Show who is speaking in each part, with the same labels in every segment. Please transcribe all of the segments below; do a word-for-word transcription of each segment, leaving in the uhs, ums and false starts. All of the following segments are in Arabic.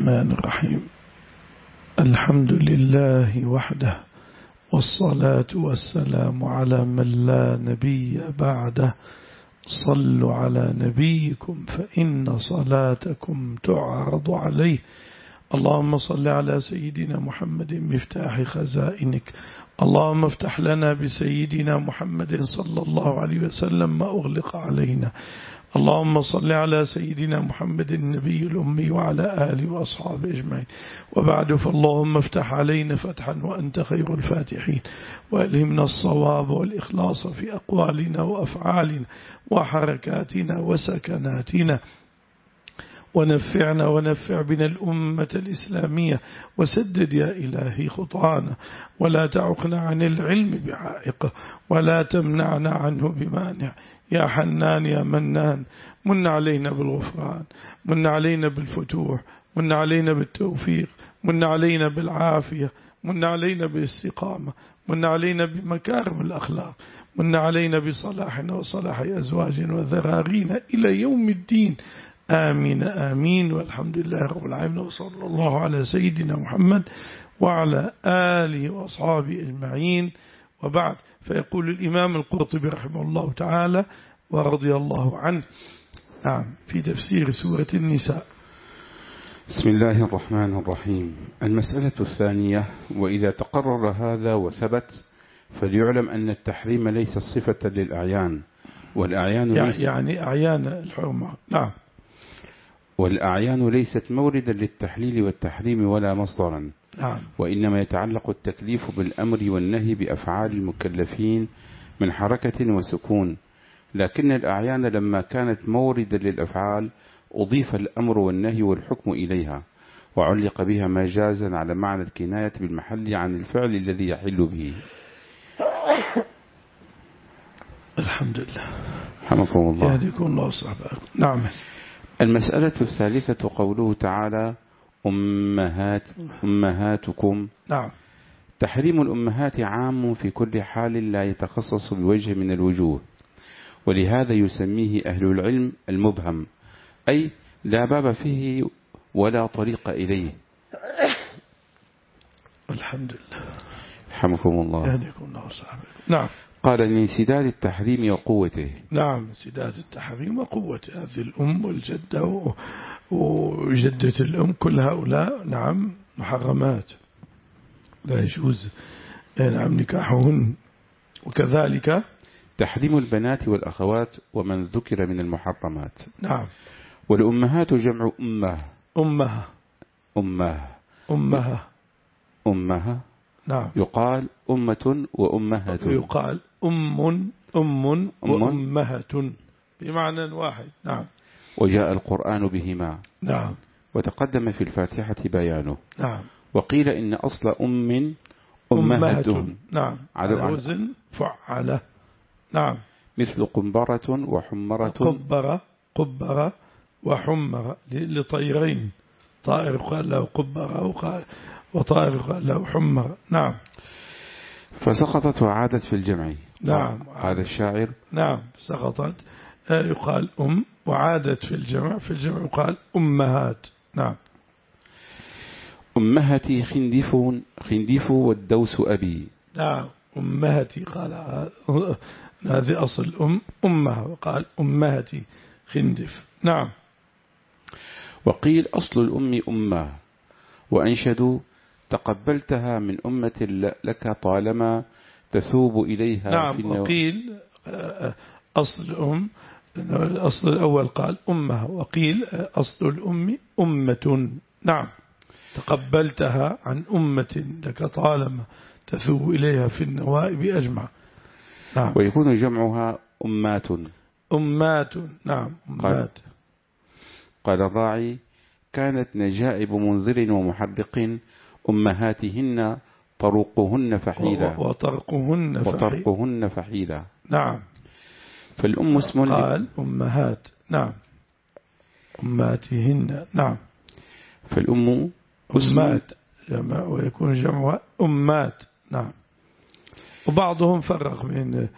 Speaker 1: الرحمن الرحيم. الحمد لله وحده، والصلاة والسلام على من لا نبي بعده. صلوا على نبيكم فإن صلاتكم تعرض عليه. اللهم صل على سيدنا محمد مفتاح خزائنك. اللهم افتح لنا بسيدنا محمد صلى الله عليه وسلم ما أغلق علينا. اللهم صل على سيدنا محمد النبي الأمي وعلى آله وأصحابه أجمعين. وبعد، فاللهم افتح علينا فتحا وأنت خير الفاتحين، وألهمنا الصواب والإخلاص في أقوالنا وأفعالنا وحركاتنا وسكناتنا، ونفعنا ونفع بنا الأمة الإسلامية، وسدد يا إلهي خطانا، ولا تعقنا عن العلم بعائقه، ولا تمنعنا عنه بمانع. يا حنان يا منان، من علينا بالغفران، من علينا بالفتوح، من علينا بالتوفيق، من علينا بالعافية، من علينا بالاستقامة، من علينا بمكارم الأخلاق، من علينا بصلاحنا وصلاح أزواجنا وذرارينا إلى يوم الدين. آمين آمين، والحمد لله رب العالمين، وصلى الله على سيدنا محمد وعلى آله وأصحابه أجمعين. وبعد، فيقول الإمام القرطبي رحمه الله تعالى ورضي الله عنه، نعم، في تفسير سورة النساء:
Speaker 2: بسم الله الرحمن الرحيم. المسألة الثانية: وإذا تقرر هذا وثبت فليعلم أن التحريم ليس صفة للأعيان، والأعيان
Speaker 1: يعني, يعني أعيان الحرمة، نعم،
Speaker 2: والأعيان ليست موردا للتحليل والتحريم ولا مصدرا،
Speaker 1: نعم،
Speaker 2: وإنما يتعلق التكليف بالأمر والنهي بأفعال المكلفين من حركة وسكون. لكن الأعيان لما كانت موردا للأفعال أضيف الأمر والنهي والحكم إليها، وعلق بها مجازا على معنى الكناية بالمحل عن الفعل الذي يحل به.
Speaker 1: الحمد لله،
Speaker 2: حمكم الله،
Speaker 1: يهديكم الله صحبه. نعم.
Speaker 2: المسألة الثالثة قوله تعالى: أمهات أمهاتكم.
Speaker 1: نعم.
Speaker 2: تحريم الأمهات عام في كل حال لا يتخصص بوجه من الوجوه، ولهذا يسميه أهل العلم المبهم، أي لا باب فيه ولا طريق إليه.
Speaker 1: الحمد لله،
Speaker 2: حمكم الله،
Speaker 1: يهديكم الله صحبه. نعم.
Speaker 2: قال: لانسداد التحريم وقوته.
Speaker 1: نعم، انسداد التحريم وقوته. هذه الأم والجدة وجدة الأم، كل هؤلاء نعم محرمات، لا يجوز نعم نكاحهن. وكذلك
Speaker 2: تحريم البنات والأخوات ومن ذكر من المحرمات.
Speaker 1: نعم.
Speaker 2: والأمهات جمع أمه.
Speaker 1: أمها أمها
Speaker 2: أمها أمها
Speaker 1: نعم.
Speaker 2: يقال أمة وأمهة.
Speaker 1: يقال أم أم وأمهة بمعنى واحد. نعم.
Speaker 2: وجاء القرآن بهما.
Speaker 1: نعم.
Speaker 2: وتقدم في الفاتحة بيانه.
Speaker 1: نعم.
Speaker 2: وقيل إن أصل أم أمهة.
Speaker 1: نعم، على وزن فعلة. نعم.
Speaker 2: مثل قنبرة وحمرة.
Speaker 1: قبرة قبرة وحمرة لطيرين، طائر قال له قبرة وطائر قال له حمرة. نعم.
Speaker 2: فسقطت وعادت في الجمع.
Speaker 1: نعم.
Speaker 2: هذا الشاعر.
Speaker 1: نعم، سقطت يقال أم، وعادت في الجمع، في الجمع يقال أمهات. نعم.
Speaker 2: أمهتي خندف خندف والدوس أبي.
Speaker 1: نعم. أمهتي قال هذه أصل أم أمها، وقال أمهتي خندف. نعم.
Speaker 2: وقيل أصل الأم أمه، وأنشدوا: تقبلتها من أمة لك طالما تثوب إليها.
Speaker 1: نعم.
Speaker 2: في النو...
Speaker 1: وقيل أصل الأم، الأصل الأول قال أمها، وقيل أصل الأم أمة. نعم. تقبلتها عن أمة لك طالما تثوب إليها في النوائب أجمع. نعم.
Speaker 2: ويكون جمعها أمات.
Speaker 1: أمات. نعم. أمات.
Speaker 2: قال الراعي: كانت نجائب منذر ومحرق أمهاتهن طرقهن فحيلة.
Speaker 1: وطرقهن فحيلة.
Speaker 2: وطرقهن فحيلة.
Speaker 1: نعم.
Speaker 2: فالأم اسم
Speaker 1: قال أمهات. نعم. أمهاتهن. نعم.
Speaker 2: فالأم
Speaker 1: أمات جمع، ويكون جمعها أمات. نعم. وبعضهم فرق بين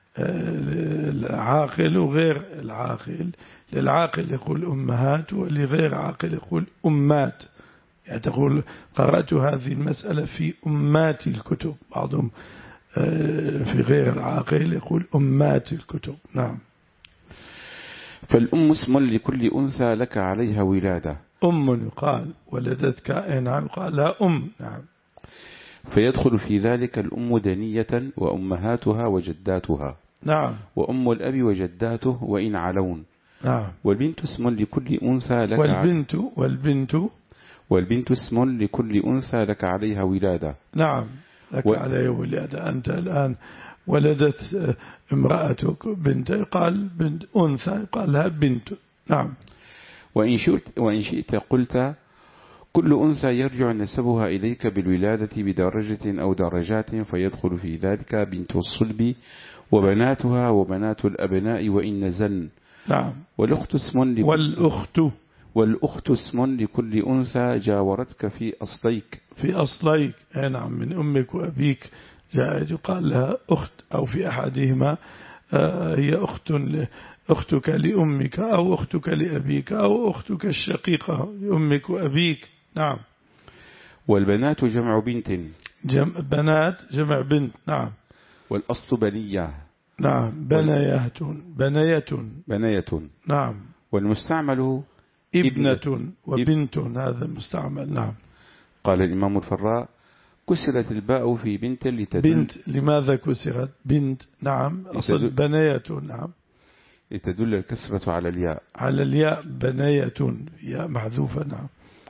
Speaker 1: العاقل وغير العاقل. للعاقل يقول أمهات، ولغير عاقل يقول أمات. يعني تقول قرأت هذه المسألة في أمات الكتب، بعضهم في غير العاقل يقول أمات الكتب. نعم.
Speaker 2: فالأم اسم لكل أنثى لك عليها ولادة.
Speaker 1: أم يقال ولدتك، نعم يقال لا أم. نعم.
Speaker 2: فيدخل في ذلك الأم دنية وأمهاتها وجداتها.
Speaker 1: نعم.
Speaker 2: وأم الأب وجداته وإن علون.
Speaker 1: نعم.
Speaker 2: والبنت اسم لكل أنثى لك
Speaker 1: والبنت والبنت
Speaker 2: والبنت اسم لكل أنثى لك عليها ولادة.
Speaker 1: نعم لك و... عليها ولادة. أنت الآن ولدت امرأتك بنت، قال بنت أنثى قال لها بنت. نعم.
Speaker 2: وإن شئت, وإن شئت قلت كل أنثى يرجع نسبها إليك بالولادة بدرجة أو درجات، فيدخل في ذلك بنت الصلب وبناتها وبنات الأبناء وإن نزلن.
Speaker 1: نعم.
Speaker 2: والأخت اسم لكل
Speaker 1: والأخت
Speaker 2: والأخت اسم لكل أنثى جاورتك في أصليك
Speaker 1: في أصليك. نعم. من أمك وأبيك جاء يقال لها أخت، أو في أحدهما هي أخت أختك لأمك أو أختك لأبيك أو أختك الشقيقة لأمك وأبيك. نعم.
Speaker 2: والبنات جمع بنت.
Speaker 1: جمع بنات جمع بنت. نعم.
Speaker 2: والأصل بنية.
Speaker 1: نعم. بنية بنية
Speaker 2: بنية.
Speaker 1: نعم.
Speaker 2: والمستعمل
Speaker 1: ابنة وبنت، هذا المستعمل. نعم.
Speaker 2: قال الإمام الفراء كسرت الباء في بنت لتدل.
Speaker 1: بنت لماذا كسرت بنت؟ نعم. أصل بنية. نعم.
Speaker 2: لتدل الكسرة على الياء
Speaker 1: على الياء بنية، ياء محذوفة. نعم.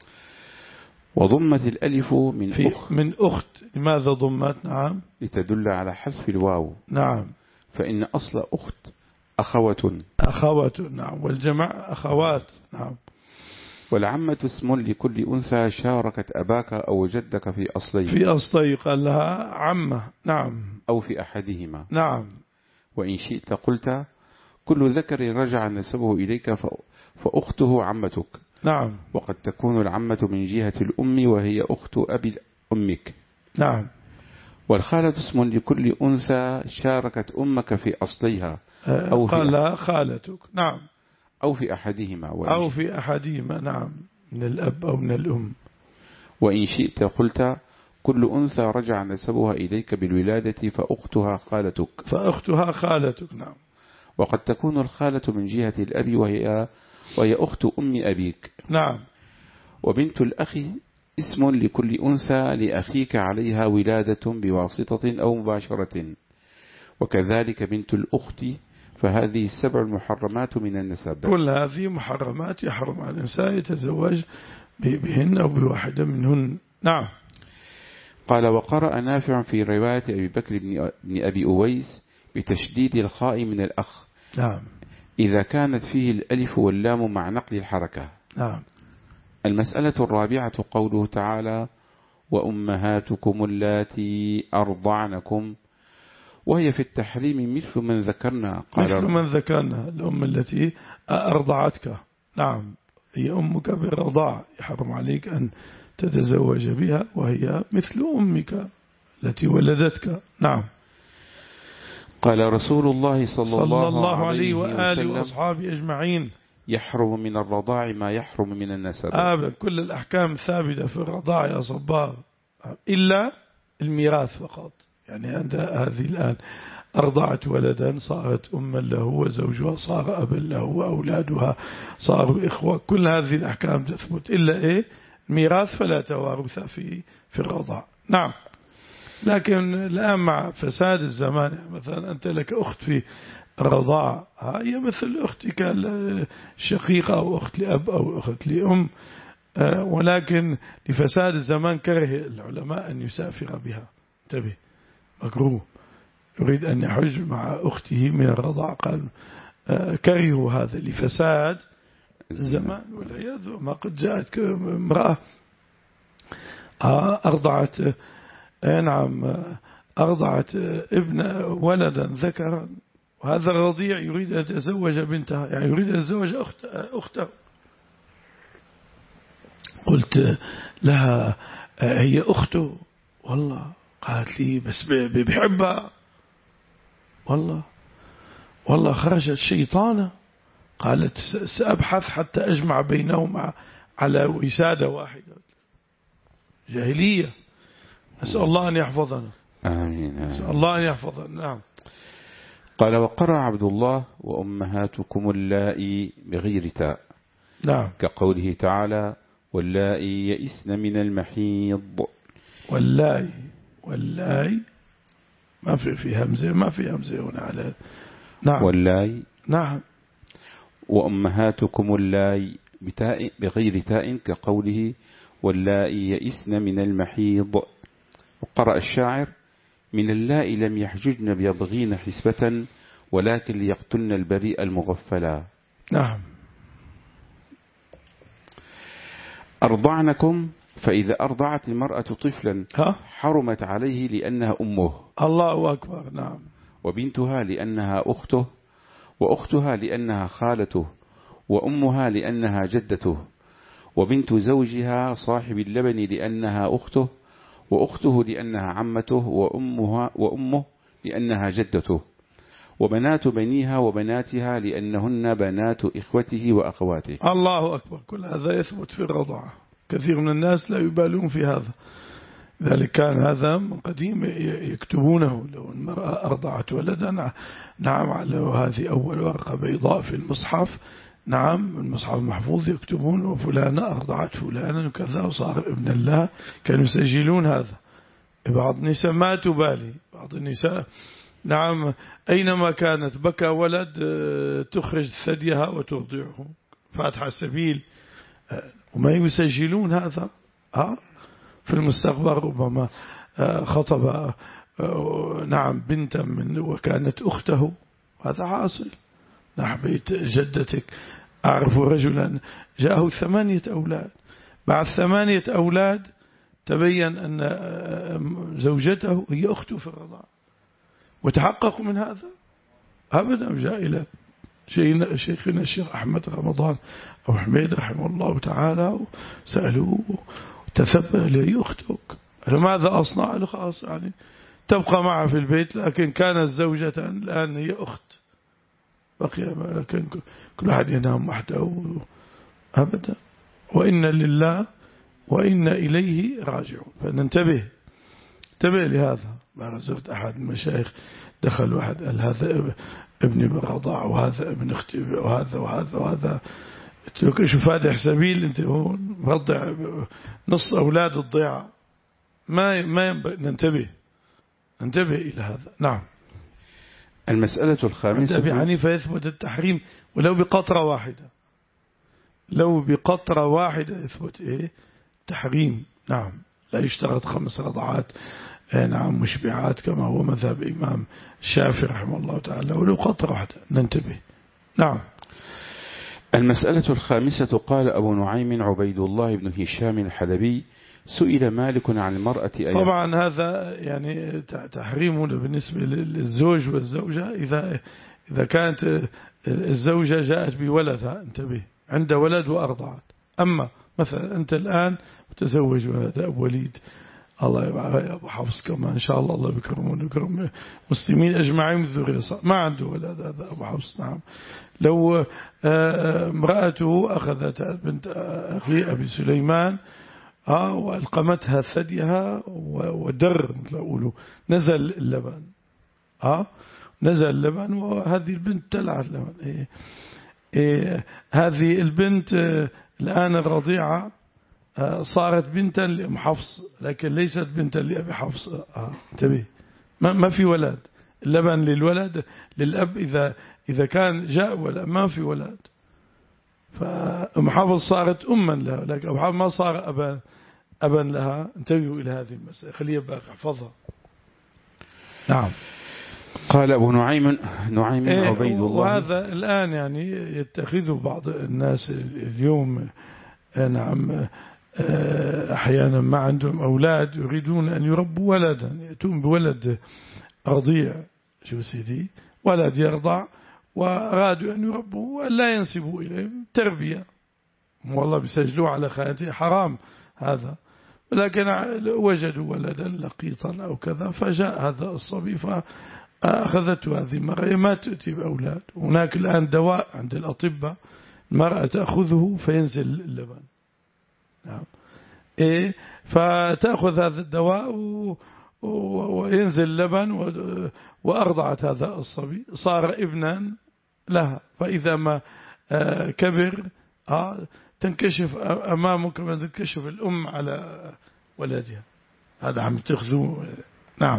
Speaker 2: وضمت الألف من
Speaker 1: في
Speaker 2: أخت.
Speaker 1: من أخت لماذا ضمت؟ نعم.
Speaker 2: لتدل على حذف الواو.
Speaker 1: نعم.
Speaker 2: فإن أصل أخت أخوة.
Speaker 1: أخوة. نعم. والجمع أخوات. نعم.
Speaker 2: والعمة اسم لكل أنثى شاركت أباك أو جدك في أصلين.
Speaker 1: في أصلي قال لها عمة. نعم.
Speaker 2: أو في أحدهما.
Speaker 1: نعم.
Speaker 2: وإن شئت قلت كل ذكر رجع نسبه إليك فأخته عمتك.
Speaker 1: نعم.
Speaker 2: وقد تكون العمة من جهة الأم وهي أخت أبي أمك.
Speaker 1: نعم.
Speaker 2: والخالة اسم لكل أنثى شاركت أمك في أصليها
Speaker 1: أو قال لها خالتك. نعم.
Speaker 2: أو في أحدهما.
Speaker 1: أو في أحدهما. نعم. من الأب أو من الأم.
Speaker 2: وإن شئت قلت كل أنثى رجع نسبها إليك بالولادة فأختها خالتك.
Speaker 1: فأختها خالتك. نعم.
Speaker 2: وقد تكون الخالة من جهة الأب وهي وهي أخت أم أبيك.
Speaker 1: نعم.
Speaker 2: وبنت الأخ اسم لكل أنثى لأخيك عليها ولادة بواسطة أو مباشرة. وكذلك بنت الأخت، فهذه السبع المحرمات من النسب.
Speaker 1: كل هذه محرمات يحرم على الإنسان يتزوج بهن أو بواحدة منهن. نعم.
Speaker 2: قال وقرأ نافع في رواية أبي بكر بن أبي أويس بتشديد الخاء من الأخ.
Speaker 1: نعم.
Speaker 2: إذا كانت فيه الألف واللام مع نقل الحركة.
Speaker 1: نعم.
Speaker 2: المسألة الرابعة قوله تعالى وأمهاتكم اللاتي أرضعنكم، وهي في التحريم مثل من ذكرنا. قال
Speaker 1: مثل من ذكرنا الأم التي أرضعتك. نعم. هي أمك بالرضاع، يحرم عليك أن تتزوج بها وهي مثل أمك التي ولدتك. نعم.
Speaker 2: قال رسول الله صلى,
Speaker 1: صلى الله, الله
Speaker 2: عليه
Speaker 1: عليه وآله
Speaker 2: وسلم
Speaker 1: وأصحابه أجمعين
Speaker 2: يحرم من الرضاع ما يحرم من النسب.
Speaker 1: آه كل الأحكام ثابتة في الرضاع يا صبار، إلا الميراث فقط. يعني عند هذه الآن أرضعت ولدا صارت أما له وزوجها صار أبا له وأولادها صاروا إخوة، كل هذه الأحكام تثبت إلا إيه الميراث، فلا توارث في في الرضاع. نعم. لكن الآن مع فساد الزمان مثلا أنت لك أخت في الرضاعة هي مثل أختك الشقيقة أو أخت لأب أو أخت لأم، ولكن لفساد الزمان كره العلماء أن يسافر بها. انتبه، مكروه. يريد أن يحج مع أخته من الرضاعة، قال كرهوا هذا لفساد الزمان والعياذ. ما قد جاءت امرأة أرضعت نعم أرضعت ابن ولدا ذكرا، وهذا الرضيع يريد أن يتزوج بنتها، يعني يريد أن يتزوج أخت أخته. قلت لها هي أخته، والله قالت لي بس بحبها، والله والله خرجت شيطانة. قالت سأبحث حتى أجمع بينهما على وسادة واحدة. جاهلية. نسأل الله أن يحفظنا.
Speaker 2: آمين.
Speaker 1: نسأل الله أن يحفظنا. نعم.
Speaker 2: قال وقرأ عبد الله وأمهاتكم اللائي بغير تاء.
Speaker 1: نعم.
Speaker 2: كقوله تعالى واللائي يئسن من المحيض.
Speaker 1: واللائي واللائي ما في في همزة ما في همزة هنا على. نعم.
Speaker 2: واللائي.
Speaker 1: نعم.
Speaker 2: وأمهاتكم اللائي بتاء بغير تاء كقوله واللائي يئسن من المحيض. وقرأ الشاعر من اللائي لم يحججن بيبغين حسبة ولكن ليقتلن البريء المغفلا.
Speaker 1: نعم.
Speaker 2: أرضعنكم فإذا أرضعت المرأة طفلا
Speaker 1: ها؟
Speaker 2: حرمت عليه لأنها أمه.
Speaker 1: الله أكبر. نعم.
Speaker 2: وبنتها لأنها أخته وأختها لأنها خالته وأمها لأنها جدته وبنت زوجها صاحب اللبن لأنها أخته وأخته لأنها عمته وأمها وأمه لأنها جدته وبنات بنيها وبناتها لأنهن بنات إخوته وأخواته.
Speaker 1: الله أكبر. كل هذا يثبت في الرضاعة. كثير من الناس لا يبالون في هذا، ذلك كان هذا من قديم يكتبونه لو المرأة أرضعت ولدا. نعم. لو هذه أول ورقة بيضاء في المصحف، نعم المصحف المحفوظ يكتبون وفلانة أرضعت فلانا وكذا وصار ابن الله. كانوا يسجلون هذا. بعض النساء ما تبالي، بعض النساء نعم أينما كانت بكى ولد تخرج ثديها وترضعه فاتحة السبيل، وما يسجلون هذا. ها في المستقبل ربما خطب نعم بنتا من وكانت أخته، هذا حاصل. نعم بيت جدتك أعرف رجلا جاءه ثمانية أولاد، بعد ثمانية أولاد تبين أن زوجته هي أخته في الرضاعة، وتحققوا من هذا أبدا. جاء إلى شيخنا الشيخ أحمد رمضان أو حميد رحمه الله تعالى وسألوه تثبت لي أختك، ماذا أصنع له؟ خلاص يعني تبقى معه في البيت، لكن كانت زوجة الآن هي أخت بقي، لكن كل واحد ينام وحده أبدا. وإن لله وإن إليه راجعون. فننتبه انتبه لهذا. ما زرت أحد المشايخ دخل واحد قال هذا ابني بالرضاع وهذا ابن اختي وهذا وهذا وهذا. قلت له شوف هذا سبيل انت هون مرضع نص أولاد الضيعة. ما ما ينبغي. ننتبه ننتبه إلى هذا. نعم.
Speaker 2: المسألة الخامسة
Speaker 1: أبي حنيفة يثبت التحريم ولو بقطرة واحدة، لو بقطرة واحدة يثبت إيه تحريم. نعم. لا يشترط خمس رضعات نعم مشبعات كما هو مذهب إمام الشافعي رحمه الله تعالى، ولو قطرة واحدة. ننتبه. نعم.
Speaker 2: المسألة الخامسة قال أبو نعيم عبيد الله بن هشام الحلبي سئل مالك عن المرأة أيام.
Speaker 1: طبعا هذا يعني تحريمه بالنسبة للزوج والزوجة إذا إذا كانت الزوجة جاءت بولدها انتبه عند ولد وأرضعت. أما مثلا أنت الآن متزوج ولد أبو وليد، الله يبارك أبو حفص كما إن شاء الله الله بكرمون ويكرم مسلمين أجمعين من ذرية ما عنده ولد هذا أبو حفص. نعم. لو امرأته أخذت بنت أخي أبي سليمان آه وألقمتها ثديها ودر مثل أقوله نزل اللبن آه نزل اللبن وهذه البنت تلعب اللبن. إيه إيه هذه البنت آه الآن الرضيعة آه صارت بنتا لأم حفص لكن ليست بنتا لأبي حفص. آه انتبه ما, ما في ولد. اللبن للولد للأب إذا إذا كان جاء ولا ما في ولد. فأم حفص صارت أما لها لكن أبو حفص ما صار أبا أبا لها. انتبهوا إلى هذه المسألة خليها بقى احفظها. نعم.
Speaker 2: قال أبو نعيم نعيم
Speaker 1: إيه
Speaker 2: عبيد الله.
Speaker 1: وهذا الآن يعني يتخذه بعض الناس اليوم نعم أحيانا ما عندهم أولاد يريدون أن يربوا ولدا، يأتون بولد رضيع شو سيدي ولد يرضع وأرادوا أن يربوا ولا ينسبوا إليه تربية، والله بيسجلوا على خانته حرام هذا، لكن وجدوا ولدا لقيطا أو كذا فجاء هذا الصبي فأخذته هذه المرأة ما تؤتي بأولاد. هناك الآن دواء عند الأطباء المرأة تأخذه فينزل اللبن. نعم. إيه فتأخذ هذا الدواء وينزل لبن وأرضعت هذا الصبي صار ابنا لها. فإذا ما كبر تنكشف أمامه كما تنكشف الأم على ولدها. هذا عم تخذوه. نعم.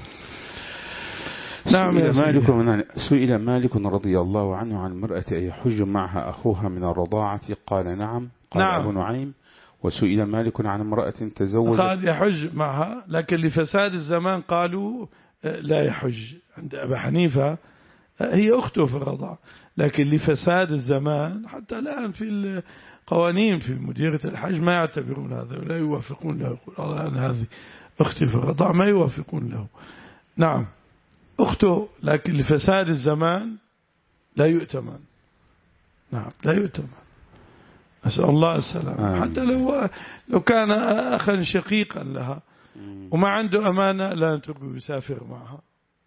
Speaker 2: نعم. سئل مالك, سئل مالك رضي الله عنه عن المرأة أن يحج معها أخوها من الرضاعة قال نعم. قال نعم. أبو نعيم. وسئل مالك عن امرأة تزوجت
Speaker 1: قال يحج معها، لكن لفساد الزمان قالوا لا يحج. عند أبي حنيفة هي أخته في الرضاعة، لكن لفساد الزمان حتى الآن في القوانين في مديرية الحج ما يعتبرون هذا ولا يوافقون له. يقول أنا هذه أختي في الرضاعة، ما يوافقون له. نعم أخته، لكن لفساد الزمان لا يؤتمن. نعم لا يؤتمن. أسأل الله السلام. حتى لو لو كان أخا شقيقا لها وما عنده أمانة لا نتركه يسافر معها،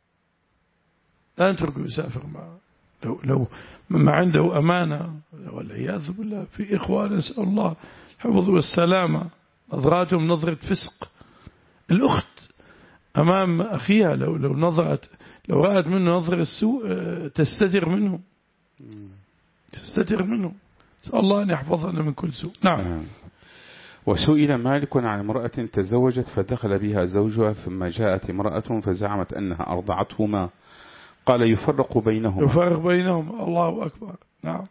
Speaker 1: لا نتركه يسافر معها. لو لو ما عنده أمانة والعياذ بالله. في إخوة نسأل الله الحفظ والسلامة نظراتهم نظرة فسق. الأخت أمام أخيها لو لو نظرت لو رأت منه نظرة السوء تستتر منه تستتر منه. نسأل الله أن يحفظنا من كل سوء. نعم.
Speaker 2: وسئل مالك عن امرأة تزوجت فدخل بها زوجها ثم جاءت امرأة فزعمت أنها أرضعتهما قال يفرق بينهما
Speaker 1: يفرق بينهما. الله أكبر. نعم.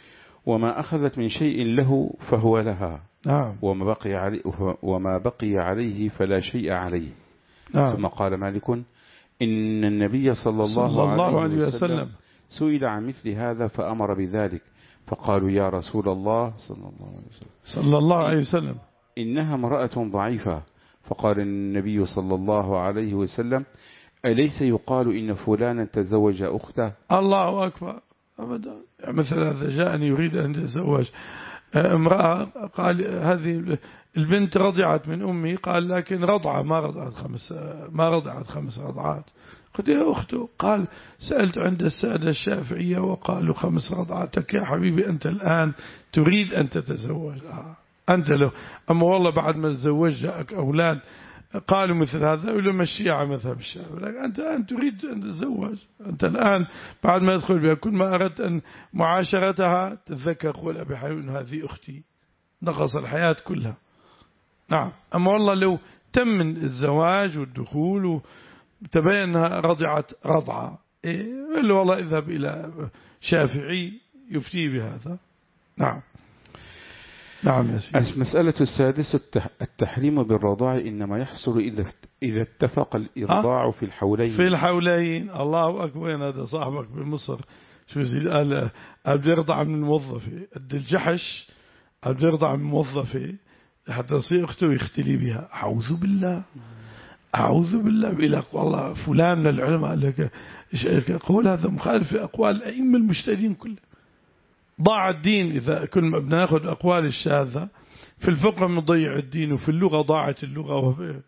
Speaker 2: وما أخذت من شيء له فهو لها.
Speaker 1: نعم.
Speaker 2: وما بقي عليه, وما بقي عليه فلا شيء عليه.
Speaker 1: نعم.
Speaker 2: ثم قال مالك إن النبي صلى الله,
Speaker 1: صلى الله
Speaker 2: عليه
Speaker 1: وسلم,
Speaker 2: وسلم سئل عن مثل هذا فأمر بذلك فقالوا يا رسول الله صلى الله عليه وسلم
Speaker 1: صلى الله عليه وسلم
Speaker 2: إنها امرأة ضعيفة. فقال النبي صلى الله عليه وسلم أليس يقال إن فلانا تزوج أخته؟
Speaker 1: الله أكبر. أبدا. مثل هذا جاءني يريد أن يتزوج امرأة، قال هذه البنت رضعت من أمي، قال لكن رضعة ما رضعت خمس ما رضعت خمس رضعات. قلت يا أخته، قال سألت عند السادة الشافعية وقالوا خمس رضعاتك يا حبيبي أنت الآن تريد أن تتزوج. آه. أنت له أما والله بعد ما تزوج جاءك أولاد قالوا مثل هذا ولا مشي على مذهب الشافعي. لكن أنت الآن تريد أن تتزوج. أنت الآن بعد ما يدخل بها كل ما أردت أن معاشرتها تتذكر قول أبي حيون هذه أختي، نقص الحياة كلها. نعم. أما والله لو تم الزواج والدخول وتبين أنها رضعت رضعة إيه إلا والله اذهب إلى شافعي يفتي بهذا. نعم. نعم يا سيدي.
Speaker 2: المسألة السادسة التحريم بالرضاع إنما يحصل إذا إذا اتفق الإرضاع في الحولين.
Speaker 1: في الحولين. الله أكبر. هذا صاحبك بمصر شو زي قال أبدي يرضع من الموظفة قد الجحش، أبدي يرضع من الموظفة حتى يصير أخته ويختلي بها. أعوذ بالله أعوذ بالله. بيقول لك والله فلان من العلماء لك قول هذا مخالف لأقوال الأئمة المجتهدين كله. ضاع الدين إذا كل ما بناخذ أقوال الشاذة في الفقه مضيع الدين، وفي اللغة ضاعت اللغة. وفي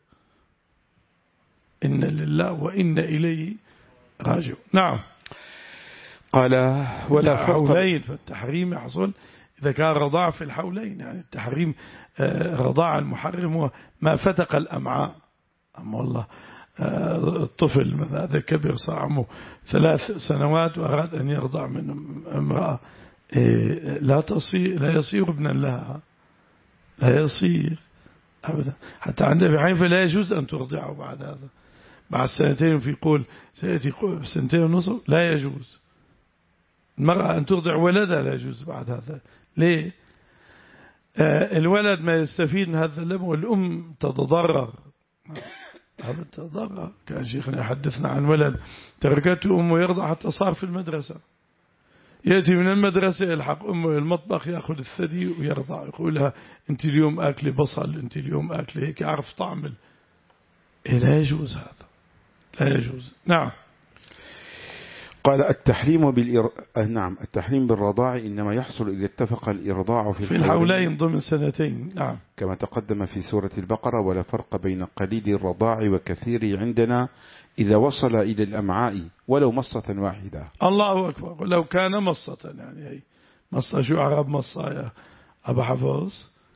Speaker 1: إن لله وإن إليه راجعون. نعم.
Speaker 2: قال ولا
Speaker 1: حولين، فالتحريم يحصل إذا كان رضاع في الحولين. يعني التحريم رضاع المحرم ما فتق الأمعاء. أما والله الطفل مثلا هذا كبر صار عمره ثلاث سنوات وأراد أن يرضع من امرأة لا تصير لا يصير ابنا لها، لا يصير أبدا. حتى عند أبي حنيفة لا يجوز أن ترضعه بعد هذا، بعد سنتين في قول سيأتي سنتين ونصف لا يجوز المرأة أن ترضع ولدها، لا يجوز بعد هذا. ليه؟ آه الولد ما يستفيد من هذا اللبن والأم تتضرر تتضرر. كان شيخنا يحدثنا عن ولد تركته أمه يرضع حتى صار في المدرسة، يأتي من المدرسة يلحق أمه المطبخ يأخذ الثدي ويرضع، يقول لها أنت اليوم أكلي بصل، أنت اليوم أكلي هيك، أعرف طعم. إيه لا يجوز هذا، لا يجوز. نعم.
Speaker 2: قال التحريم بالإر... نعم التحريم بالرضاع إنما يحصل إذا اتفق الإرضاع في,
Speaker 1: في الحولين ضمن سنتين. نعم.
Speaker 2: كما تقدم في سورة البقرة. ولا فرق بين قليل الرضاع وكثير عندنا إذا وصل إلى الأمعاء ولو مصة واحدة.
Speaker 1: الله أكبر. لو كان مصة، يعني هي مصة شو عرب مصة يا أبا حفظ؟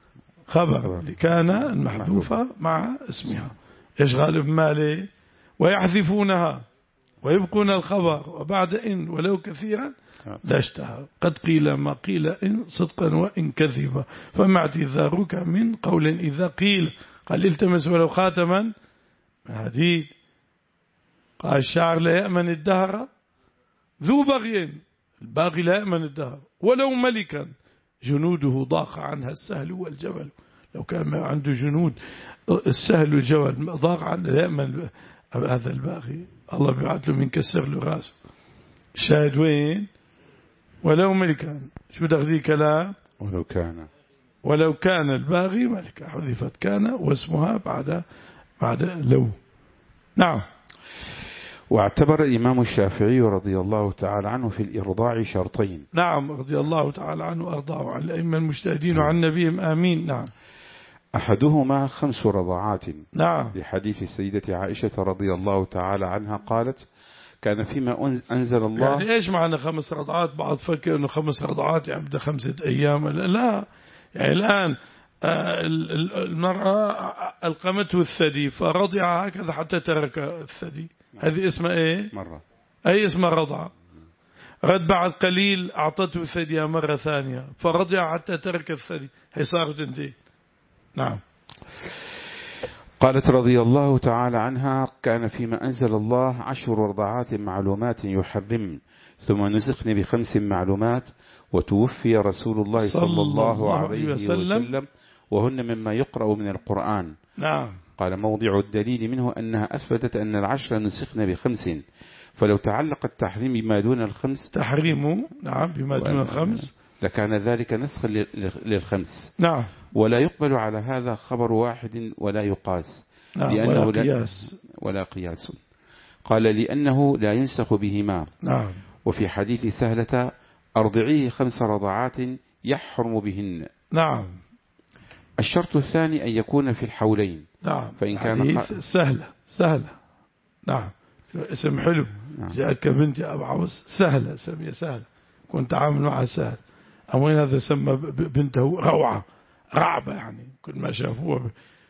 Speaker 1: خبر لكان المحذوفة مع اسمها. إيش غالب ماله؟ ويحذفونها ويبقون الخبر وبعد إن ولو كثيرا لا اشتهى. قد قيل ما قيل إن صدقا وإن كذبا، فما اعتذارك من قول إذا قيل. قال التمس ولو خاتما من حديد. قال الشاعر لا يأمن الدهر ذو بغي، الباغي لا يأمن الدهر ولو ملكا جنوده ضاق عنها السهل والجبل. لو كان عنده جنود السهل والجبل ضاق عنها لا يأمن هذا الباغي، الله بيبعث له من كسر له راسه. الشاهد وين؟ ولو ملكا. شو دخلي كلام؟
Speaker 2: ولو كان
Speaker 1: ولو كان الباغي ملكا، حذفت كان واسمها بعد بعد لو. نعم.
Speaker 2: واعتبر الإمام الشافعي رضي الله تعالى عنه في الإرضاع شرطين.
Speaker 1: نعم رضي الله تعالى عنه وأرضاه عن الأئمة المجتهدين وعن نبيهم آمين. نعم.
Speaker 2: أحدهما خمس رضعات.
Speaker 1: نعم.
Speaker 2: لحديث السيدة عائشة رضي الله تعالى عنها قالت كان فيما أنزل الله.
Speaker 1: يعني إيش معنى خمس رضعات؟ بعض فكر أنه خمس رضعات يبدأ خمسة أيام. لا، يعني الآن المرأة ألقمته الثدي فرضع هكذا حتى ترك الثدي، هذه اسمها إيه؟
Speaker 2: مرة.
Speaker 1: أي اسمها رضع. رد بعد قليل أعطته ثديها مرة ثانية فرضع حتى ترك الثدي، هي صارت انتهي. نعم.
Speaker 2: قالت رضي الله تعالى عنها كان فيما أنزل الله عشر رضعات معلومات يحرم ثم نسخن بخمس معلومات وتوفي رسول الله صلى الله عليه وسلم وهن مما يقرأ من القرآن.
Speaker 1: نعم.
Speaker 2: قال موضع الدليل منه أنها أثبتت أن العشر نسخن بخمس، فلو تعلق التحريم بما دون الخمس
Speaker 1: تحريم نعم بما دون الخمس
Speaker 2: لكان ذلك نسخا للخمس.
Speaker 1: نعم.
Speaker 2: ولا يقبل على هذا خبر واحد ولا يقاس.
Speaker 1: نعم.
Speaker 2: لأنه
Speaker 1: ولا قياس.
Speaker 2: ولا قياس. قال لأنه لا ينسخ بهما.
Speaker 1: نعم.
Speaker 2: وفي حديث سهلة أرضعيه خمس رضعات يحرم بهن.
Speaker 1: نعم.
Speaker 2: الشرط الثاني أن يكون في الحولين.
Speaker 1: نعم.
Speaker 2: فإن كان خ...
Speaker 1: سهلة سهلة. نعم. اسم حلو. نعم. جاءتك بنتي أبو عوس سهلة، سمية سهلة، كنت عامل معها سهل. أمين هذا سمى بنته روعة رعبة، يعني كل ما شافوه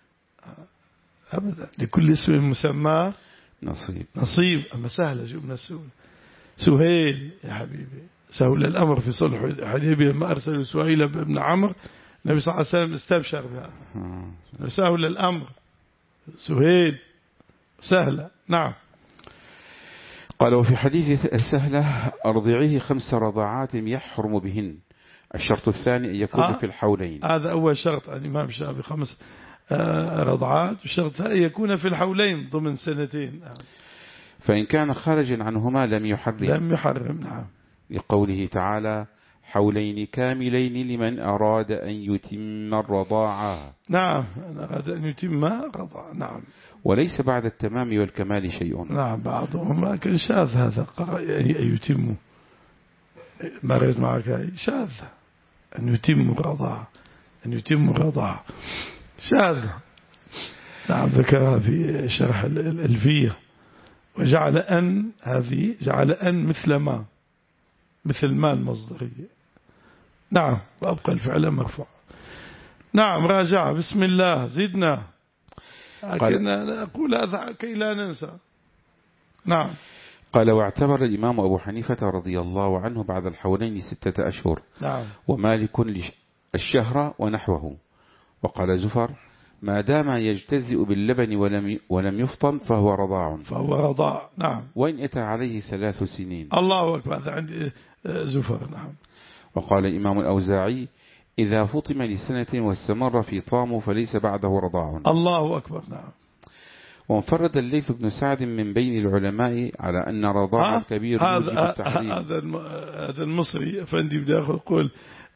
Speaker 1: أبدا. لكل اسم مسمى
Speaker 2: نصيب
Speaker 1: نصيب. أما سهلة شو من السهولة. سهيل يا حبيبي، سهل الأمر في صلح الحديبية لما أرسلوا سهيل بن عمرو النبي صلى الله عليه وسلم استبشر بها. سهل الأمر سهيل سهلة. نعم.
Speaker 2: قال وفي حديث سهلة أرضعيه خمس رضعات يحرم بهن. الشرط الثاني أن يكون آه في الحولين.
Speaker 1: هذا أول شرط عن الإمام الشافعي خمس آه رضعات. والشرط الثاني يكون في الحولين ضمن سنتين. آه.
Speaker 2: فإن كان خارجا عنهما لم يحرم.
Speaker 1: لم يحرم. نعم.
Speaker 2: لقوله تعالى حولين كاملين لمن أراد أن يتم الرضاعة.
Speaker 1: نعم. أراد أن يتم الرضاعة. نعم.
Speaker 2: وليس بعد التمام والكمال شيء.
Speaker 1: نعم. بعضهم لكن شاذ هذا أن يتم مريض معك شاذ أن يتم الرضاعة، أن يتم الرضاعة شاذ. نعم. ذكرها في شرح الألفية. وجعل أن هذه جعل أن مثل ما مثل ما المصدرية. نعم. وأبقى الفعل مرفوع. نعم. راجع. بسم الله. زدنا. لكن أقول هذا كي لا ننسى. نعم.
Speaker 2: قال واعتبر الإمام أبو حنيفة رضي الله عنه بعد الحولين ستة أشهر.
Speaker 1: نعم.
Speaker 2: ومالك الشهر ونحوه. وقال زفر ما دام يجتزئ باللبن ولم ولم يفطن فهو رضاع.
Speaker 1: فهو رضاع. نعم.
Speaker 2: وإن أتى عليه ثلاث سنين.
Speaker 1: الله أكبر. هذا عندي زفر. نعم.
Speaker 2: وقال الإمام الأوزاعي إذا فطم لسنة واستمر في طامه فليس بعده رضاع.
Speaker 1: الله أكبر. نعم.
Speaker 2: وانفرد الليث بن سعد من بين العلماء على أن رضاع الكبير يوجب التحريم.
Speaker 1: هذا هذا المصري أفندي بدي يقول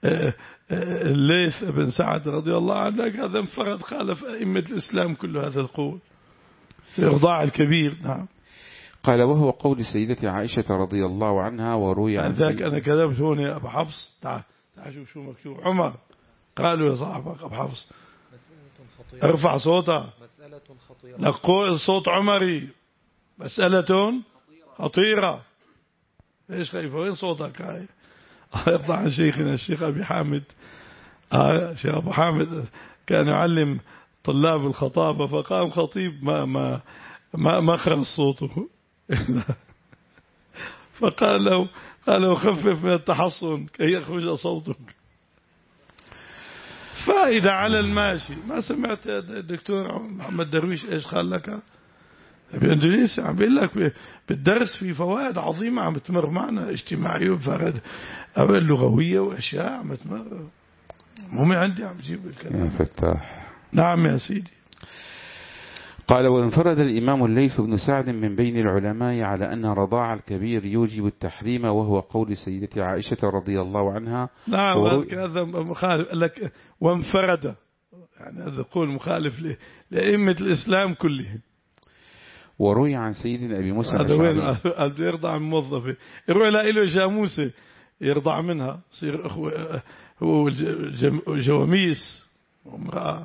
Speaker 1: الليث بن سعد رضي الله عنه هذا انفرد خالف أئمة الإسلام كل هذا القول في رضاع الكبير. نعم.
Speaker 2: قال وهو قول سيدتي عائشة رضي الله عنها وروي عن
Speaker 1: ذاك أنا كذبت هون يا أبو حفص. تعال تعال شوف شو مكتوب. عمر قالوا يا صاحبك أبو حفص ارفع صوتها.
Speaker 3: مسألة خطيرة.
Speaker 1: نقول صوت عمري. مسألة خطيرة. ايش خايف؟ وين صوتك هاي؟ يطلع عن شيخنا الشيخ أبي حامد. آه شيخ أبو حامد كان يعلم طلاب الخطابة، فقام خطيب ما ما ما ما خلص صوته فقال له قال له خفف من التحصن كي يخرج صوتك. فائدة على الماشي. ما سمعت الدكتور محمد درويش ايش قال لك باندونيسيا؟ عم بيقول لك بالدرس في فوائد عظيمة عم تمر معنا، اجتماعية وفرد لغوية واشياء عم تمر. مو عندي عم جيب الكلام.
Speaker 2: يا فتاح.
Speaker 1: نعم يا سيدي.
Speaker 2: قال وانفرد الإمام الليث بن سعد من بين العلماء على أن رضاع الكبير يوجب التحريم، وهو قول سيدتي عائشة رضي الله عنها.
Speaker 1: نعم هذا مخالف لك وانفرد، يعني هذا قول مخالف لأئمة الإسلام كلهم.
Speaker 2: وروي عن سيدنا أبي موسى
Speaker 1: هذا وين بده يرضع من موظفة، يروي لا له جاموسة يرضع منها، يصير أخوة هو جواميس وامرأة.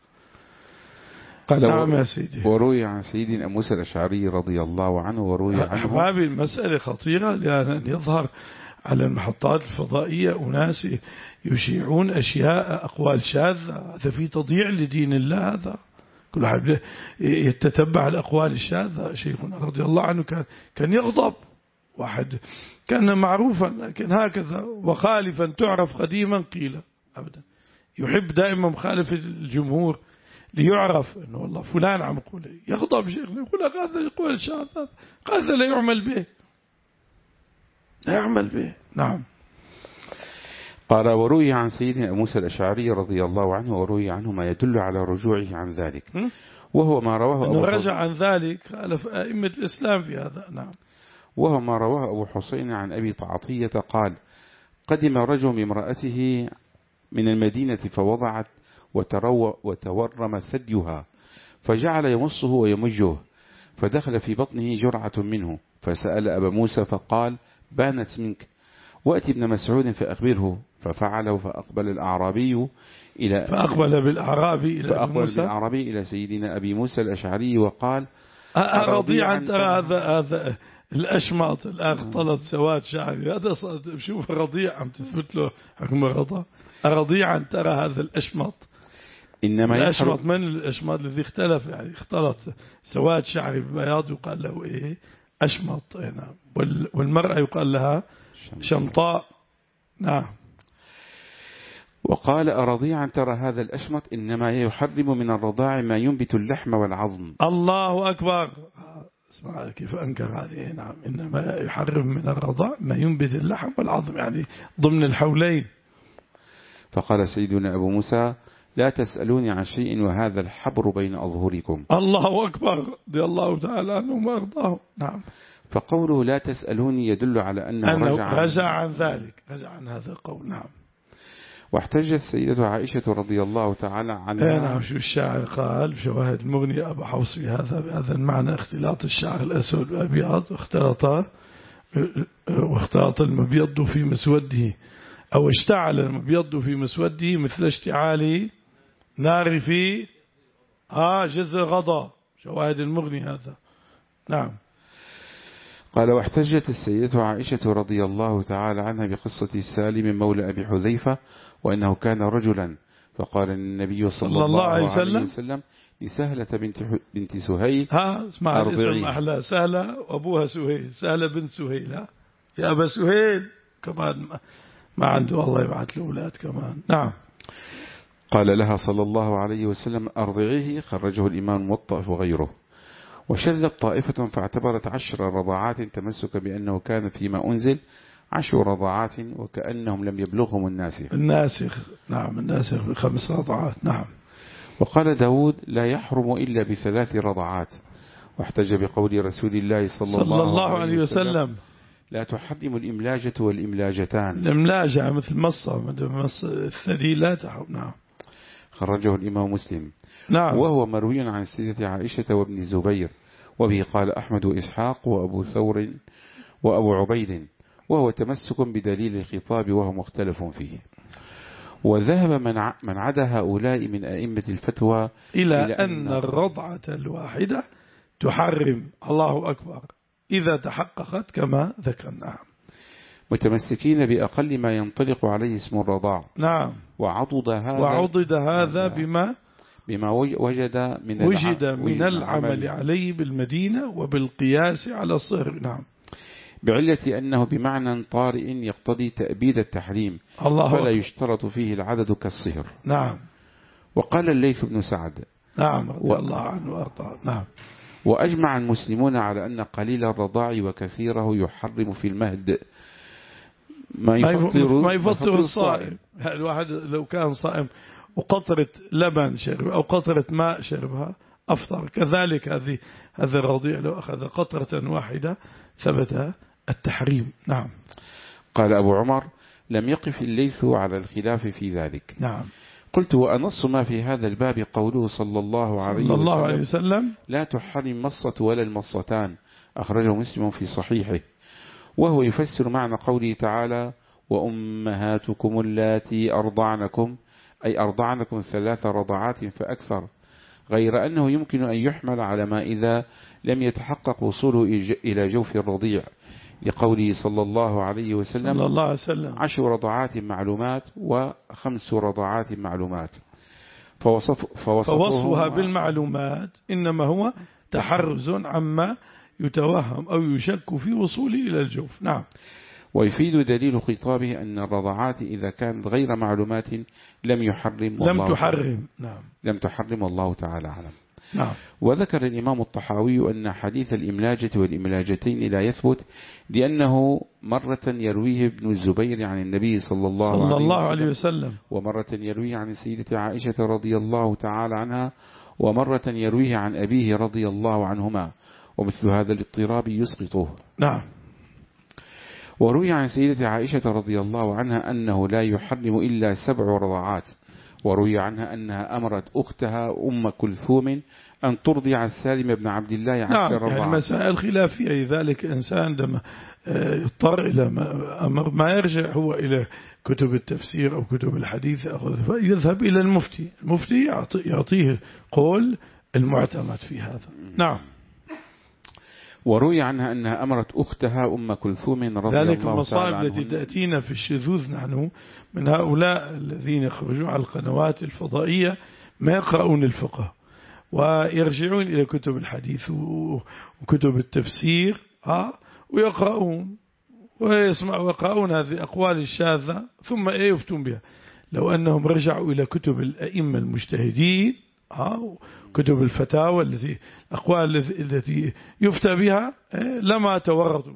Speaker 2: قال
Speaker 1: نعم يا سيدي.
Speaker 2: وروي عن سيدنا موسى الأشعري رضي الله عنه وروي عنه.
Speaker 1: أحبابي المسألة خطيرة، لأن يظهر على المحطات الفضائية أناس يشيعون أشياء أقوال شاذة، هذا في تضييع لدين الله. هذا كل واحد يتتبع الأقوال الشاذة. شيخنا رضي الله عنه كان كان يغضب، واحد كان معروفا لكن هكذا وخالفا تعرف قديما قيل أبدا، يحب دائما مخالفة الجمهور ليعرف أنه والله فلان عم يقول. يغضب شيخنا يقول هذا يقول الشاذ، هذا لا يعمل به، لا يعمل به. نعم.
Speaker 2: قال وروي عن سيدنا موسى الأشعري رضي الله عنه وروي عنه ما يدل على رجوعه عن ذلك، وهو ما رواه أبو
Speaker 1: رجع عن ذلك خالف أئمة الإسلام في هذا. نعم.
Speaker 2: وهو ما رواه أبو حسين عن أبي عطية قال قدم رجل بامرأته من المدينة فوضعت وترو وتورم ثديها، فجعل يمصه ويمجه، فدخل في بطنه جرعة منه، فسأل أبا موسى فقال بانت منك، وأتي ابن مسعود فأخبره، ففعله. فأقبل الأعرابي إلى
Speaker 1: فأقبل بالأعرابي إلى
Speaker 2: فأقبل بالأعرابي إلى سيدنا أبي موسى الأشعري وقال
Speaker 1: أرضيعا ترى هذا هذا الأشماط الآن اختلط سواد شعري، هذا شوف رضيع عم تثبت له حكم الرضا. أرضيعا ترى هذا الأشماط،
Speaker 2: إنما
Speaker 1: الأشمط من الأشماط الذي اختلف، يعني اختلط سواد شعري ببياض يقال له إيه أشمط. نعم. والمرأة يقال لها شمطاء. نعم.
Speaker 2: وقال أرضيعا ترى هذا الأشمط إنما يحرم من الرضاع ما ينبت اللحم والعظم.
Speaker 1: الله أكبر. اسمع كيف أنكر هذه. نعم. إنما يحرم من الرضاع ما ينبت اللحم والعظم، يعني ضمن الحولين.
Speaker 2: فقال سيدنا أبو موسى لا تسألوني عن شيء وهذا الحبر بين أظهركم.
Speaker 1: الله أكبر رضي الله تعالى عنه وأرضاه. نعم.
Speaker 2: فقوله لا تسألوني يدل على أنه,
Speaker 1: أنه
Speaker 2: رجع,
Speaker 1: رجع عن ذلك، رجع عن هذا القول. نعم.
Speaker 2: واحتجت سيدة عائشة رضي الله تعالى عنها.
Speaker 1: نعم. شو الشاعر قال شواهد المغني أبو حوص هذا بهذا المعنى اختلاط الشعر الأسود والأبيض واختلط واختلط المبيض في مسوده، أو اشتعل المبيض في مسوده مثل اشتعال نار في آه جزء غضا. شواهد المغني هذا. نعم.
Speaker 2: قال واحتجت السيدة عائشة رضي الله تعالى عنها بقصة سالم مولى أبي حذيفة وأنه كان رجلا، فقال النبي صلى, صلى الله عليه وسلم, وسلم لسهلة بنت, بنت سهيل
Speaker 1: ها اسمع الاسم أحلى، سهلة وأبوها سهيل، سهلة بنت سهيل. ها يا أبا سهيل كمان ما عنده الله يبعث له أولاد كمان. نعم.
Speaker 2: قال لها صلى الله عليه وسلم أرضعيه، خرجه الإمام موطأ وغيره. وشذت طائفة فاعتبرت عشر رضاعات تمسك بأنه كان فيما أنزل عشر رضاعات وكأنهم لم يبلغهم الناسخ.
Speaker 1: الناسخ. نعم. الناسخ بخمس رضاعات. نعم.
Speaker 2: وقال داود لا يحرم إلا بثلاث رضاعات، واحتج بقول رسول الله صلى, صلى الله, الله عليه وسلم, وسلم لا تحرم الإملاجة والإملاجتان.
Speaker 1: الإملاجة مثل مصة مص الثدي لا تحرم. نعم.
Speaker 2: خرجه الإمام مسلم.
Speaker 1: نعم.
Speaker 2: وهو مروي عن سيدة عائشة وابن الزبير، وبه قال أحمد وإسحاق وأبو ثور وأبو عبيد، وهو تمسك بدليل الخطاب وهو مختلف فيه. وذهب من عدا هؤلاء من أئمة الفتوى
Speaker 1: إلى, إلى أن الرضعة الواحدة تحرم. الله أكبر إذا تحققت كما ذكرنا.
Speaker 2: متمسكين بأقل ما ينطلق عليه اسم الرضاع.
Speaker 1: نعم.
Speaker 2: وعضد هذا
Speaker 1: وعضد هذا بما
Speaker 2: بما وجد من
Speaker 1: وجد
Speaker 2: الع...
Speaker 1: من العمل عليه بالمدينة وبالقياس على الصهر. نعم.
Speaker 2: بعلة أنه بمعنى طارئ يقتضي تأبيد التحريم،
Speaker 1: الله
Speaker 2: فلا
Speaker 1: أكبر.
Speaker 2: يشترط فيه العدد كالصهر.
Speaker 1: نعم.
Speaker 2: وقال الليث بن سعد
Speaker 1: نعم رضي
Speaker 2: و...
Speaker 1: الله عنه وأرضاه. نعم.
Speaker 2: وأجمع المسلمون على أن قليل الرضاع وكثيره يحرم في المهد ما يفطر,
Speaker 1: ما يفطر الصائم. الواحد لو كان صائم وقطرة لبن شرب أو قطرة ماء شربها أفطر. كذلك هذه هذا الرضيع لو أخذ قطرة واحدة ثبت التحريم. نعم.
Speaker 2: قال أبو عمر لم يقف الليث على الخلاف في ذلك.
Speaker 1: نعم.
Speaker 2: قلت وأنص ما في هذا الباب قوله صلى الله عليه
Speaker 1: صلى الله
Speaker 2: وسلم,
Speaker 1: عليه وسلم
Speaker 2: لا تحرم مصة ولا المصتان، أخرجه مسلم في صحيحه، وهو يفسر معنى قوله تعالى وأمهاتكم اللاتي أرضعنكم، أي أرضعنكم ثلاث رضعات فأكثر، غير أنه يمكن أن يحمل على ما إذا لم يتحقق وصوله إلى جوف الرضيع، لقوله صلى الله عليه وسلم
Speaker 1: صلى الله عليه وسلم
Speaker 2: عشر رضعات معلومات وخمس رضعات معلومات. فوصف
Speaker 1: فوصفها بالمعلومات إنما هو تحرز عما يتوهم أو يشك في وصوله إلى الجوف. نعم.
Speaker 2: ويفيد دليل خطابه أن الرضعات إذا كانت غير معلومات لم يحرم
Speaker 1: لم تحرم. نعم.
Speaker 2: لم تحرم الله تعالى أعلم.
Speaker 1: نعم.
Speaker 2: وذكر الإمام الطحاوي أن حديث الإملاجة والإملاجتين لا يثبت، لأنه مرة يرويه ابن الزبير عن النبي صلى الله,
Speaker 1: صلى
Speaker 2: عليه,
Speaker 1: الله
Speaker 2: وسلم
Speaker 1: عليه وسلم،
Speaker 2: ومرة يرويه عن سيدة عائشة رضي الله تعالى عنها، ومرة يرويه عن أبيه رضي الله عنهما، ومثل هذا الاضطراب يسقطه.
Speaker 1: نعم.
Speaker 2: وروي عن سيدة عائشة رضي الله عنها أنه لا يحرم إلا سبع رضعات، وروي عنها أنها أمرت أختها أم كلثوم أن ترضع السالم بن عبد الله عشر
Speaker 1: نعم
Speaker 2: رضعات.
Speaker 1: يعني مسائل خلافية، لذلك الإنسان عندما يضطر إلى أمر ما يرجع هو إلى كتب التفسير أو كتب الحديث يذهب إلى المفتي، المفتي يعطيه قول المعتمد في هذا. نعم.
Speaker 2: وروي عنها أنها أمرت أختها أم كلثوم رضي الله تعالى عنها. ذلك
Speaker 1: المصائب التي تأتينا في الشذوذ نحن من هؤلاء الذين يخرجون على القنوات الفضائية ما يقرؤون الفقه ويرجعون إلى كتب الحديث وكتب التفسير ها ويقرؤون ويسمعوا ويقرؤون هذه الأقوال الشاذة ثم إيه يفتون بها. لو أنهم رجعوا إلى كتب الأئمة المجتهدين ها كتب الفتاوى التي أقوال التي يفتى بها لما تورطوا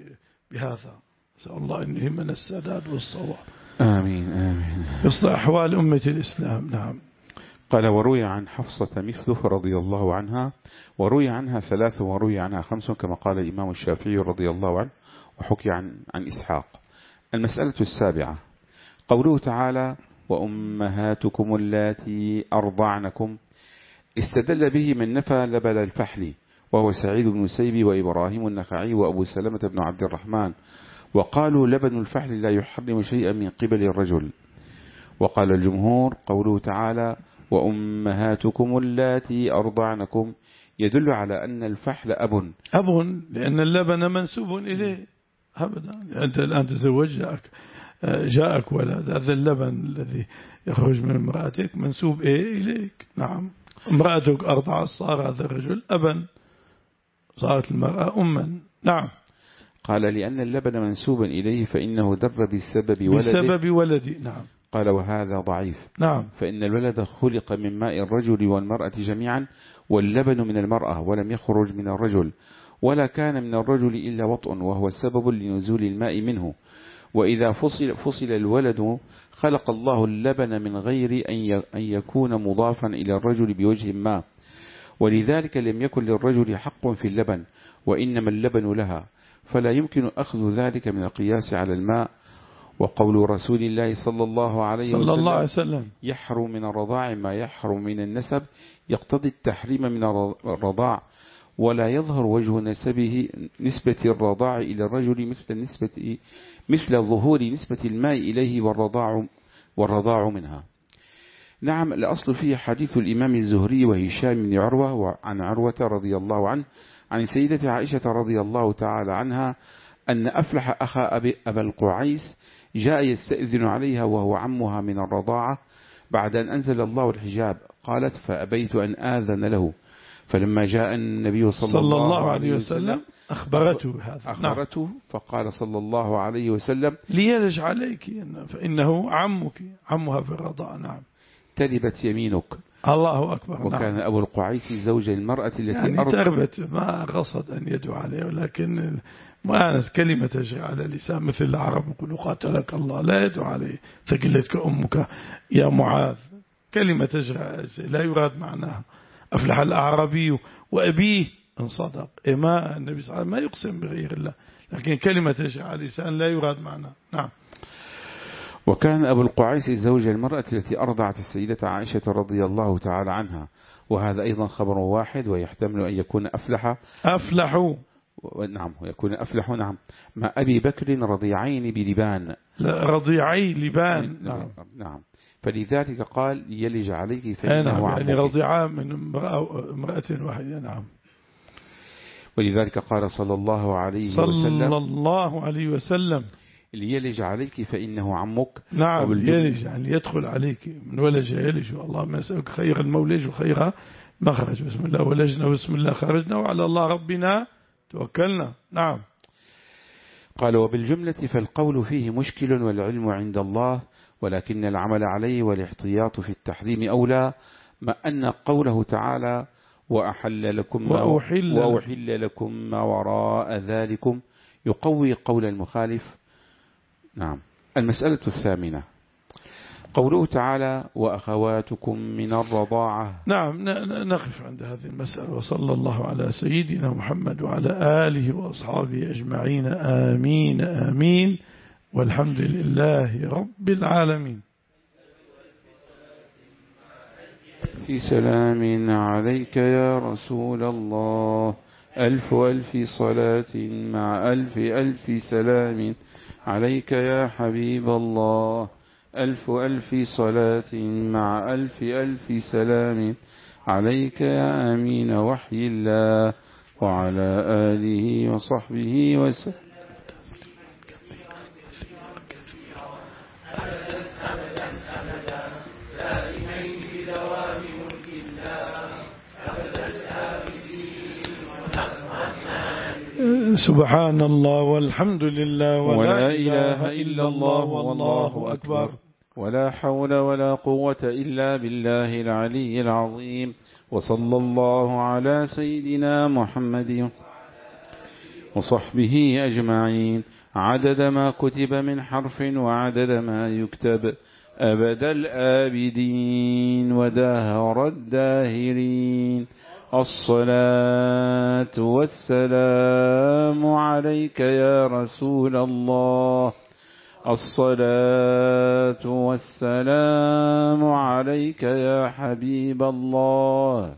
Speaker 1: بهذا. نسأل الله أن يهمنا السداد والصواب.
Speaker 2: آمين آمين.
Speaker 1: يصلح أحوال أمة الإسلام. نعم.
Speaker 2: قال وروي عن حفصة مثله رضي الله عنها، وروي عنها ثلاث وروي عنها خمس كما قال الإمام الشافعي رضي الله عنه، وحكي عن عن إسحاق. المسألة السابعة قوله تعالى وأمهاتكم اللاتي أرضعنكم، استدل به من نفى لبن الفحل وهو سعيد بن سيب وإبراهيم النخعي وأبو سلمة بن عبد الرحمن، وقالوا لبن الفحل لا يحرم شيئا من قبل الرجل. وقال الجمهور قوله تعالى وأمهاتكم اللاتي أرضعنكم يدل على أن الفحل أب
Speaker 1: أب لأن اللبن منسوب إليه أبدا. أنت الآن تزوج جاءك جاءك ولد، هذا اللبن الذي يخرج من امرأتك منسوب إيه إليك. نعم. امرأتك أرضعت صار هذا الرجل أبا، صارت المرأة أما. نعم.
Speaker 2: قال لأن اللبن منسوبا إليه فإنه در بسبب ولده
Speaker 1: بسبب ولدي. نعم.
Speaker 2: قال وهذا ضعيف.
Speaker 1: نعم.
Speaker 2: فإن الولد خلق من ماء الرجل والمرأة جميعا، واللبن من المرأة ولم يخرج من الرجل، ولا كان من الرجل إلا وطء وهو السبب لنزول الماء منه. وإذا فصل, فصل الولد خلق الله اللبن من غير أن يكون مضافا إلى الرجل بوجه ما، ولذلك لم يكن للرجل حق في اللبن وإنما اللبن لها، فلا يمكن أخذ ذلك من القياس على الماء. وقول رسول الله صلى الله عليه
Speaker 1: صلى
Speaker 2: وسلم,
Speaker 1: الله عليه وسلم
Speaker 2: يحرم من الرضاع ما يحرم من النسب يقتضي التحريم من الرضاع، ولا يظهر وجه نسبه نسبة الرضاع إلى الرجل مثل نسبة مثل ظهور نسبة الماء إليه والرضاع والرضاع منها. نعم. الأصل فيه حديث الإمام الزهري وهشام بن عروة عن عروة رضي الله عنه عن سيدة عائشة رضي الله تعالى عنها أن أفلح أخا أبي أبا القعيس جاء يستأذن عليها وهو عمها من الرضاعة بعد أن أنزل الله الحجاب. قالت فأبيت أن آذن له، فلما جاء النبي صلى, صلى الله, الله عليه وسلم
Speaker 1: أخبرته هذا
Speaker 2: أخبرته نعم. فقال صلى الله عليه وسلم
Speaker 1: ليلج عليك فإنه عمك عمها في الرضاعة. نعم.
Speaker 2: تربت يمينك.
Speaker 1: الله أكبر.
Speaker 2: وكان نعم. أبو القعيس زوج المرأة التي
Speaker 1: يعني
Speaker 2: أرض
Speaker 1: تربت، ما قصد أن يدعو عليه، ولكن مؤانس كلمة تجري على اللسان مثل العرب يقول قاتلك الله، لا يدعو عليه ثقلتك أمك يا معاذ، كلمة تجري لا يراد معناها. أفلح الأعرابي وأبيه إن صدق. ما النبي صلى الله عليه وسلم ما يقسم بغير الله، لكن كلمة تجري على اللسان لا يراد معناها. نعم.
Speaker 2: وكان أبو القعيس زوج المرأة التي أرضعت السيدة عائشة رضي الله تعالى عنها، وهذا أيضا خبر واحد ويحتمل أن يكون أفلح
Speaker 1: أفلحوا
Speaker 2: نعم ويكون أفلح نعم مع أبي بكر رضيعين بلبان.
Speaker 1: رضيعي لبان. نعم.
Speaker 2: نعم. فلذلك قال يلج عليك فإنه
Speaker 1: عمك، يعني رضيعان من امرأة واحدة. نعم.
Speaker 2: ولذلك قال صلى الله عليه
Speaker 1: صلى
Speaker 2: وسلم
Speaker 1: صلى الله عليه وسلم
Speaker 2: ليلج عليك فإنه عمك.
Speaker 1: نعم. يلج يعني يدخل عليك، من ولج يلج، اللهم نسألك خير المولج وخير مخرج. بسم الله ولجنا وبسم الله خرجنا وعلى الله ربنا توكلنا. نعم.
Speaker 2: قال وبالجملة فالقول فيه مشكل والعلم عند الله، ولكن العمل عليه والاحتياط في التحريم أولى، ما أن قوله تعالى وأحل لكم ما
Speaker 1: وأحل,
Speaker 2: وأحل لكم ما وراء ذلكم يقوي قول المخالف. نعم. المسألة الثامنة قوله تعالى وأخواتكم من الرضاعة.
Speaker 1: نعم. نقف عند هذه المسألة، وصلى الله على سيدنا محمد وعلى آله وأصحابه أجمعين. آمين آمين، والحمد لله رب العالمين.
Speaker 2: في سلام عليك يا رسول الله، ألف ألف صلاة مع ألف ألف سلام عليك يا حبيب الله، ألف ألف صلاة مع ألف ألف سلام عليك يا أمين وحي الله وعلى آله وصحبه وسلم.
Speaker 1: سبحان الله والحمد لله ولا,
Speaker 2: ولا إله إلا الله والله أكبر، ولا حول ولا قوة إلا بالله العلي العظيم. وصلى الله على سيدنا محمد وصحبه أجمعين، عدد ما كتب من حرف وعدد ما يكتب، أبد الآبدين ودهر الداهرين. الصلاة والسلام عليك يا رسول الله، الصلاة والسلام عليك يا حبيب الله،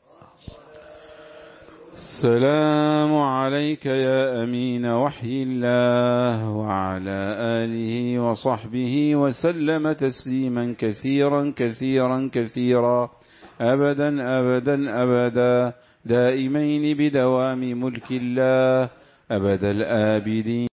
Speaker 2: السلام عليك يا أمين وحي الله وعلى آله وصحبه وسلم تسليما كثيرا كثيرا كثيرا أبدا أبدا أبدا دائمين بدوام ملك الله أبد الآبدين.